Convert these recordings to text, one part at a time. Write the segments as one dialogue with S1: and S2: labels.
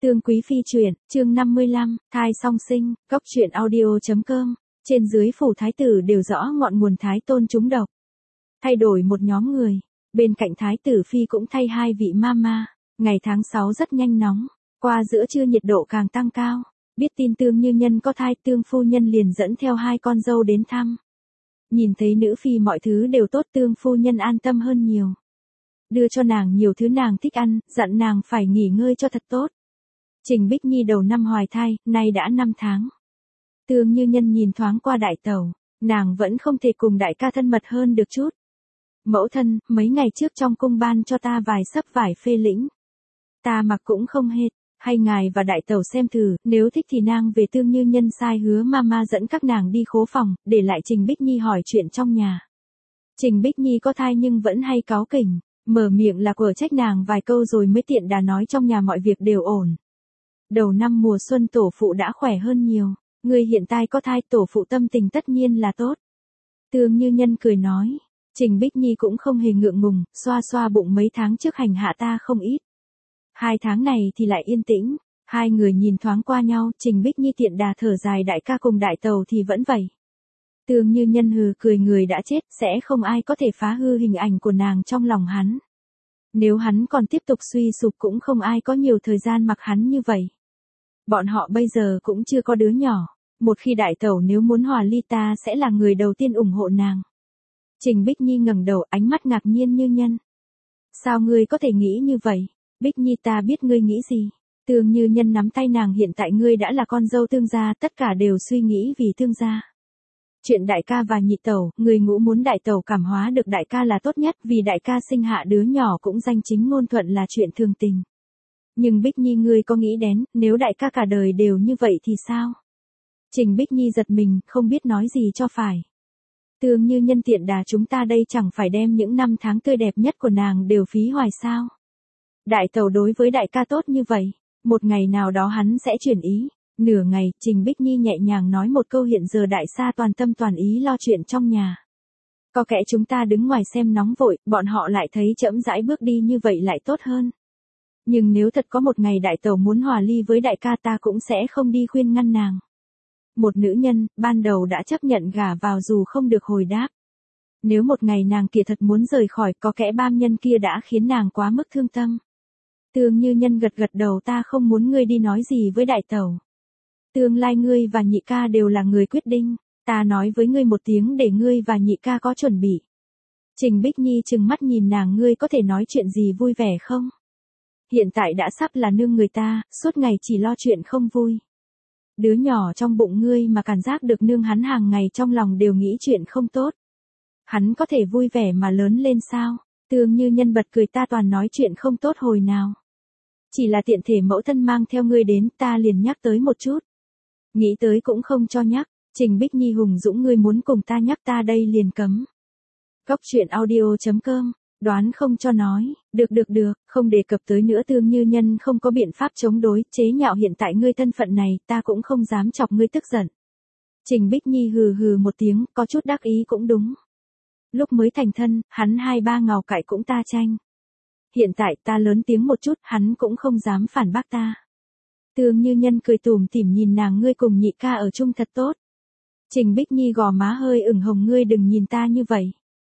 S1: Tương Quý Phi truyện, chương 55, thai song sinh, góc truyện audio.com, trên dưới phủ thái tử đều rõ ngọn nguồn thái tôn trúng độc. Thay đổi một nhóm người, bên cạnh thái tử Phi cũng thay hai vị mama, ngày tháng 6 rất nhanh nóng, qua giữa trưa nhiệt độ càng tăng cao, biết tin Tương Như Nhân có thai Tương phu nhân liền dẫn theo hai con dâu đến thăm. Nhìn thấy nữ phi mọi thứ đều tốt Tương phu nhân an tâm hơn nhiều. Đưa cho nàng nhiều thứ nàng thích ăn, dặn nàng phải nghỉ ngơi cho thật tốt. Trình Bích Nhi đầu năm hoài thai, nay đã 5 tháng. Tương Như Nhân nhìn thoáng qua đại tẩu, nàng vẫn không thể cùng đại ca thân mật hơn được chút. Mẫu thân, mấy ngày trước trong cung ban cho ta vài sấp vải phê lĩnh. Ta mặc cũng không hết, hay ngài và đại tẩu xem thử, nếu thích thì nàng về. Tương Như Nhân sai hứa mama dẫn các nàng đi khố phòng, để lại Trình Bích Nhi hỏi chuyện trong nhà. Trình Bích Nhi có thai nhưng vẫn hay cáu kỉnh, mở miệng là quở trách nàng vài câu rồi mới tiện đà nói trong nhà mọi việc đều ổn. Đầu năm mùa xuân tổ phụ đã khỏe hơn nhiều, người hiện tại có thai tổ phụ tâm tình tất nhiên là tốt. Tương Như Nhân cười nói, Trình Bích Nhi cũng không hề ngượng ngùng, xoa xoa bụng mấy tháng trước hành hạ ta không ít. 2 tháng này thì lại yên tĩnh, hai người nhìn thoáng qua nhau, Trình Bích Nhi tiện đà thở dài đại ca cùng đại tàu thì vẫn vậy. Tương Như Nhân hừ cười người đã chết, sẽ không ai có thể phá hư hình ảnh của nàng trong lòng hắn. Nếu hắn còn tiếp tục suy sụp cũng không ai có nhiều thời gian mặc hắn như vậy. Bọn họ bây giờ cũng chưa có đứa nhỏ, một khi đại tẩu nếu muốn hòa ly ta sẽ là người đầu tiên ủng hộ nàng. Trình Bích Nhi ngẩng đầu ánh mắt ngạc nhiên Như Nhân. Sao ngươi có thể nghĩ như vậy? Bích Nhi ta biết ngươi nghĩ gì. Tương Như Nhân nắm tay nàng hiện tại ngươi đã là con dâu Tương gia tất cả đều suy nghĩ vì Tương gia. Chuyện đại ca và nhị tẩu, người ngũ muốn đại tẩu cảm hóa được đại ca là tốt nhất vì đại ca sinh hạ đứa nhỏ cũng danh chính ngôn thuận là chuyện thường tình. Nhưng Bích Nhi ngươi có nghĩ đến, nếu đại ca cả đời đều như vậy thì sao? Trình Bích Nhi giật mình, không biết nói gì cho phải. Tương Như Nhân tiện đà chúng ta đây chẳng phải đem những năm tháng tươi đẹp nhất của nàng đều phí hoài sao? Đại tẩu đối với đại ca tốt như vậy, một ngày nào đó hắn sẽ chuyển ý. Nửa ngày, Trình Bích Nhi nhẹ nhàng nói một câu hiện giờ đại sa toàn tâm toàn ý lo chuyện trong nhà. Có kẻ chúng ta đứng ngoài xem nóng vội, bọn họ lại thấy chậm rãi bước đi như vậy lại tốt hơn. Nhưng nếu thật có một ngày đại tẩu muốn hòa ly với đại ca ta cũng sẽ không đi khuyên ngăn nàng. Một nữ nhân, ban đầu đã chấp nhận gả vào dù không được hồi đáp. Nếu một ngày nàng kia thật muốn rời khỏi có kẻ bam nhân kia đã khiến nàng quá mức thương tâm. Tương Như Nhân gật gật đầu ta không muốn ngươi đi nói gì với đại tẩu. Tương lai ngươi và nhị ca đều là người quyết định, ta nói với ngươi một tiếng để ngươi và nhị ca có chuẩn bị. Trình Bích Nhi trừng mắt nhìn nàng ngươi có thể nói chuyện gì vui vẻ không? Hiện tại đã sắp là nương người ta, suốt ngày chỉ lo chuyện không vui. Đứa nhỏ trong bụng ngươi mà cảm giác được nương hắn hàng ngày trong lòng đều nghĩ chuyện không tốt. Hắn có thể vui vẻ mà lớn lên sao? Tương Như Nhân bật cười ta toàn nói chuyện không tốt hồi nào. Chỉ là tiện thể mẫu thân mang theo ngươi đến ta liền nhắc tới một chút. Nghĩ tới cũng không cho nhắc, Trình Bích Nhi hùng dũng ngươi muốn cùng ta nhắc ta đây liền cấm. Góc truyện audio.com, đoán không cho nói, được, không đề cập tới nữa Tương Như Nhân không có biện pháp chống đối, chế nhạo hiện tại ngươi thân phận này ta cũng không dám chọc ngươi tức giận. Trình Bích Nhi hừ hừ một tiếng, có chút đắc ý cũng đúng. Lúc mới thành thân, hắn 2-3 ngào cãi cũng ta tranh. Hiện tại ta lớn tiếng một chút, hắn cũng không dám phản bác ta. Tương Như Nhân cười tủm tỉm nhìn nàng ngươi cùng nhị ca ở chung thật tốt. Trình Bích Nhi gò má hơi ửng hồng ngươi đừng nhìn ta như vậy.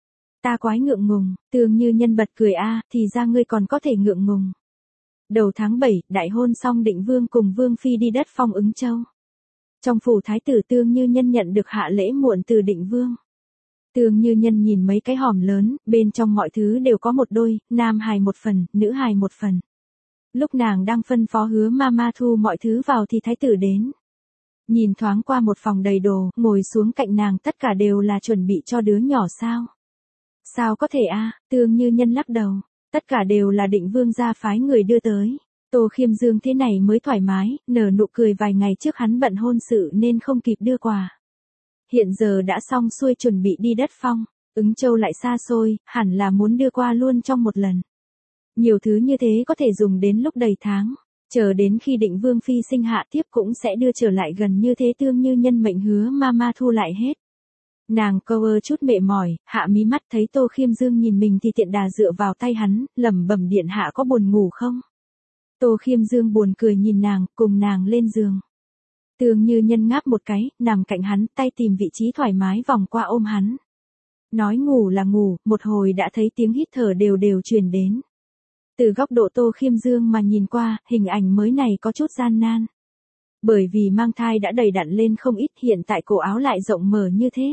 S1: Ta quái ngượng ngùng, Tương Như Nhân bật cười thì ra ngươi còn có thể ngượng ngùng. Đầu tháng 7, đại hôn xong Định Vương cùng Vương Phi đi đất Phong Ứng Châu. Trong phủ thái tử Tương Như Nhân nhận được hạ lễ muộn từ Định Vương. Tương Như Nhân nhìn mấy cái hòm lớn, bên trong mọi thứ đều có một đôi, nam hài một phần, nữ hài một phần. Lúc nàng đang phân phó hứa mama thu mọi thứ vào thì thái tử đến. Nhìn thoáng qua một phòng đầy đồ, ngồi xuống cạnh nàng tất cả đều là chuẩn bị cho đứa nhỏ sao? Sao có thể Tương Như Nhân lắc đầu, tất cả đều là Định Vương gia phái người đưa tới. Tô Khiêm Dương thế này mới thoải mái, nở nụ cười vài ngày trước hắn bận hôn sự nên không kịp đưa quà. Hiện giờ đã xong xuôi chuẩn bị đi đất Phong, Ứng Châu lại xa xôi, hẳn là muốn đưa qua luôn trong một lần. Nhiều thứ như thế có thể dùng đến lúc đầy tháng, chờ đến khi Định Vương Phi sinh hạ tiếp cũng sẽ đưa trở lại gần như thế. Tương Như Nhân mệnh hứa mama thu lại hết. Nàng câu chút mệt mỏi, hạ mí mắt thấy Tô Khiêm Dương nhìn mình thì tiện đà dựa vào tay hắn, lẩm bẩm điện hạ có buồn ngủ không? Tô Khiêm Dương buồn cười nhìn nàng, cùng nàng lên giường. Tương Như Nhân ngáp một cái, nằm cạnh hắn, tay tìm vị trí thoải mái vòng qua ôm hắn. Nói ngủ là ngủ, một hồi đã thấy tiếng hít thở đều đều truyền đến. Từ góc độ Tô Khiêm Dương mà nhìn qua, hình ảnh mới này có chút gian nan. Bởi vì mang thai đã đầy đặn lên không ít, hiện tại cổ áo lại rộng mở như thế.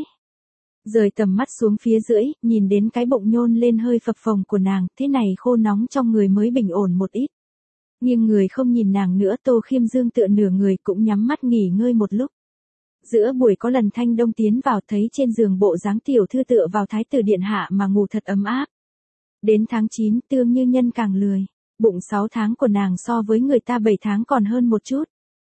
S1: Rời tầm mắt xuống phía dưới, nhìn đến cái bụng nhôn lên hơi phập phồng của nàng, thế này khô nóng trong người mới bình ổn một ít. Nhưng người không nhìn nàng nữa, Tô Khiêm Dương tựa nửa người cũng nhắm mắt nghỉ ngơi một lúc. Giữa buổi có lần Thanh Đông tiến vào thấy trên giường bộ dáng tiểu thư tựa vào thái tử điện hạ mà ngủ thật ấm áp. Đến tháng 9 Tương Như Nhân càng lười, bụng 6 tháng của nàng so với người ta 7 tháng còn hơn một chút.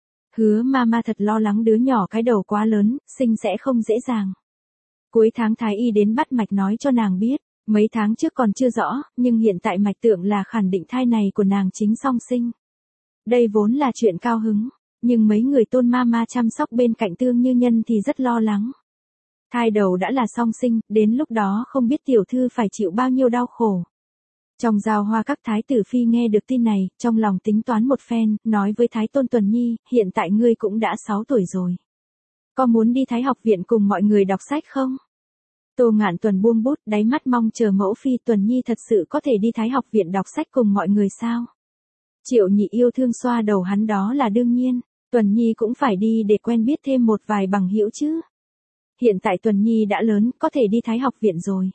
S1: Hứa mama thật lo lắng đứa nhỏ cái đầu quá lớn, sinh sẽ không dễ dàng. Cuối tháng thái y đến bắt mạch nói cho nàng biết, mấy tháng trước còn chưa rõ, nhưng hiện tại mạch tượng là khẳng định thai này của nàng chính song sinh. Đây vốn là chuyện cao hứng, nhưng mấy người Tôn mama chăm sóc bên cạnh Tương Như Nhân thì rất lo lắng. Thai đầu đã là song sinh, đến lúc đó không biết tiểu thư phải chịu bao nhiêu đau khổ. Trong giao hoa các thái tử phi nghe được tin này, trong lòng tính toán một phen, nói với Thái Tôn Tuần Nhi, hiện tại ngươi cũng đã 6 tuổi rồi. Có muốn đi Thái học viện cùng mọi người đọc sách không? Tô Ngạn Tuần buông bút, đáy mắt mong chờ mẫu phi. Tuần Nhi thật sự có thể đi Thái học viện đọc sách cùng mọi người sao? Triệu Nhị yêu thương xoa đầu hắn, đó là đương nhiên, Tuần Nhi cũng phải đi để quen biết thêm một vài bằng hữu chứ. Hiện tại Tuần Nhi đã lớn, có thể đi Thái học viện rồi.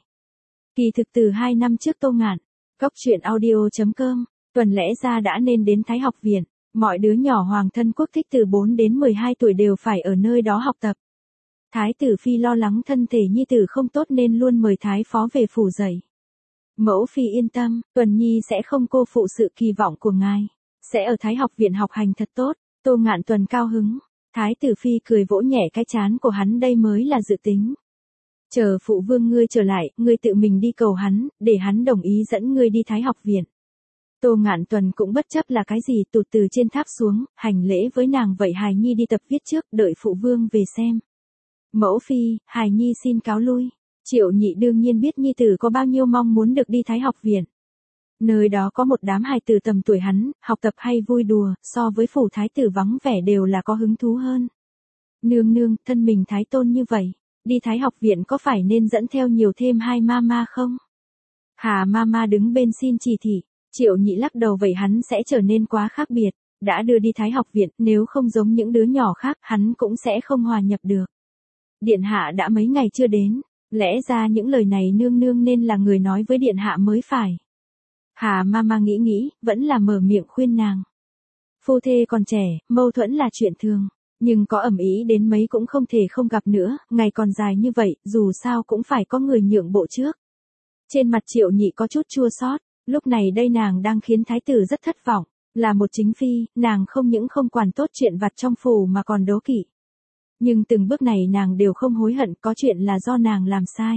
S1: Kỳ thực từ 2 năm trước Tô Ngạn, Cốc truyện audio.com, tuần lẽ ra đã nên đến Thái học viện, mọi đứa nhỏ hoàng thân quốc thích từ 4 đến 12 tuổi đều phải ở nơi đó học tập. Thái tử phi lo lắng thân thể nhi tử không tốt nên luôn mời thái phó về phủ dạy. Mẫu phi yên tâm, Tuần Nhi sẽ không cô phụ sự kỳ vọng của ngài, sẽ ở Thái học viện học hành thật tốt. Tô Ngạn Tuần cao hứng, Thái tử phi cười vỗ nhẹ cái trán của hắn, đây mới là dự tính. Chờ phụ vương ngươi trở lại, ngươi tự mình đi cầu hắn, để hắn đồng ý dẫn ngươi đi Thái học viện. Tô Ngạn Tuần cũng bất chấp là cái gì, tụt từ trên tháp xuống, hành lễ với nàng, vậy hài nhi đi tập viết trước, đợi phụ vương về xem. Mẫu phi, hài nhi xin cáo lui. Triệu Nhị đương nhiên biết nhi tử có bao nhiêu mong muốn được đi Thái học viện. Nơi đó có một đám hài tử tầm tuổi hắn, học tập hay vui đùa, so với phủ thái tử vắng vẻ đều là có hứng thú hơn. Nương nương, thân mình thái tôn như vậy, đi Thái học viện có phải nên dẫn theo nhiều thêm 2 mama không? Hà mama đứng bên xin chỉ thị. Triệu Nhị lắc đầu, vậy hắn sẽ trở nên quá khác biệt. Đã đưa đi Thái học viện, nếu không giống những đứa nhỏ khác, hắn cũng sẽ không hòa nhập được. Điện hạ đã mấy ngày chưa đến, lẽ ra những lời này nương nương nên là người nói với điện hạ mới phải. Hà mama nghĩ, vẫn là mở miệng khuyên nàng. Phu thê còn trẻ, mâu thuẫn là chuyện thường. Nhưng có ầm ĩ đến mấy cũng không thể không gặp nữa, ngày còn dài như vậy, dù sao cũng phải có người nhượng bộ trước. Trên mặt Triệu Nhị có chút chua xót, lúc này đây nàng đang khiến thái tử rất thất vọng, là một chính phi, nàng không những không quản tốt chuyện vặt trong phủ mà còn đố kỵ. Nhưng từng bước này nàng đều không hối hận, có chuyện là do nàng làm sai.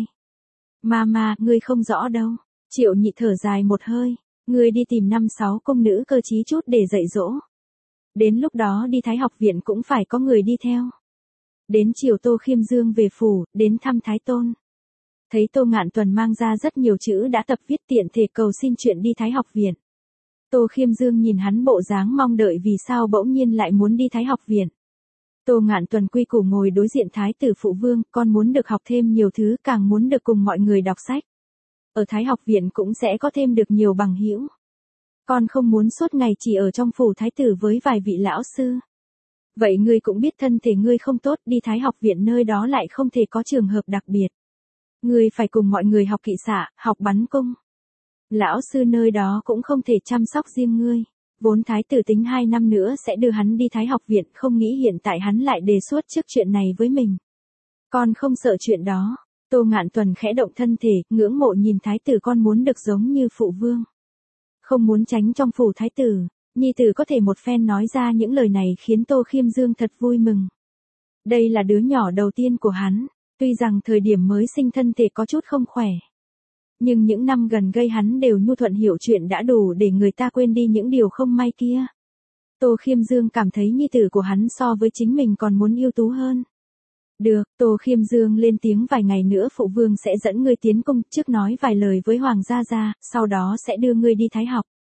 S1: Mama, ngươi không rõ đâu. Triệu Nhị thở dài một hơi, ngươi đi tìm 5-6 công nữ cơ trí chút để dạy dỗ. Đến lúc đó đi Thái học viện cũng phải có người đi theo. Đến chiều Tô Khiêm Dương về phủ, đến thăm Thái Tôn. Thấy Tô Ngạn Tuần mang ra rất nhiều chữ đã tập viết, tiện thể cầu xin chuyện đi Thái học viện. Tô Khiêm Dương nhìn hắn bộ dáng mong đợi, vì sao bỗng nhiên lại muốn đi Thái học viện. Tô Ngạn Tuần quy củ ngồi đối diện Thái tử phụ vương, con muốn được học thêm nhiều thứ, càng muốn được cùng mọi người đọc sách. Ở Thái học viện cũng sẽ có thêm được nhiều bằng hữu. Con không muốn suốt ngày chỉ ở trong phủ thái tử với vài vị lão sư. Vậy ngươi cũng biết thân thể ngươi không tốt, đi Thái học viện nơi đó lại không thể có trường hợp đặc biệt. Ngươi phải cùng mọi người học kỵ xạ, học bắn cung. Lão sư nơi đó cũng không thể chăm sóc riêng ngươi. Vốn thái tử tính 2 năm nữa sẽ đưa hắn đi Thái học viện, không nghĩ hiện tại hắn lại đề xuất trước chuyện này với mình. Con không sợ chuyện đó. Tô Ngạn Tuần khẽ động thân thể, ngưỡng mộ nhìn thái tử, con muốn được giống như phụ vương. Không muốn tránh trong phủ thái tử. Nhi tử có thể một phen nói ra những lời này khiến Tô Khiêm Dương thật vui mừng. Đây là đứa nhỏ đầu tiên của hắn, tuy rằng thời điểm mới sinh thân thể có chút không khỏe. Nhưng những năm gần gây hắn đều nhu thuận hiểu chuyện đã đủ để người ta quên đi những điều không may kia. Tô Khiêm Dương cảm thấy nhi tử của hắn so với chính mình còn muốn ưu tú hơn. Được, Tô Khiêm Dương lên tiếng, vài ngày nữa phụ vương sẽ dẫn ngươi tiến cung, trước nói vài lời với Hoàng gia gia, sau đó sẽ đưa ngươi đi Thái học.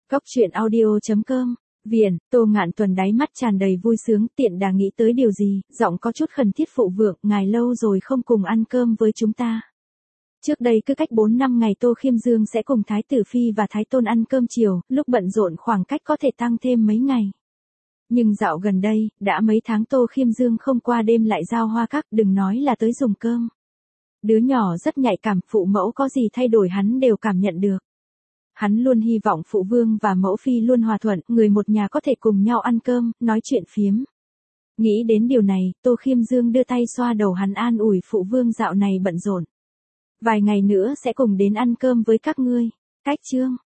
S1: Cốc truyện audio.com. Viền, Tô Ngạn Tuần đáy mắt tràn đầy vui sướng, tiện đà nghĩ tới điều gì, giọng có chút khẩn thiết phụ vượng, ngài lâu rồi không cùng ăn cơm với chúng ta. Trước đây cứ cách 4 năm ngày Tô Khiêm Dương sẽ cùng Thái tử Phi và Thái Tôn ăn cơm chiều, lúc bận rộn khoảng cách có thể tăng thêm mấy ngày. Nhưng dạo gần đây, đã mấy tháng Tô Khiêm Dương không qua đêm lại giao hoa các, đừng nói là tới dùng cơm. Đứa nhỏ rất nhạy cảm, phụ mẫu có gì thay đổi hắn đều cảm nhận được. Hắn luôn hy vọng phụ vương và mẫu phi luôn hòa thuận, người một nhà có thể cùng nhau ăn cơm, nói chuyện phiếm. Nghĩ đến điều này, Tô Khiêm Dương đưa tay xoa đầu hắn an ủi phụ vương dạo này bận rộn. Vài ngày nữa sẽ cùng đến ăn cơm với các ngươi. Cách chương.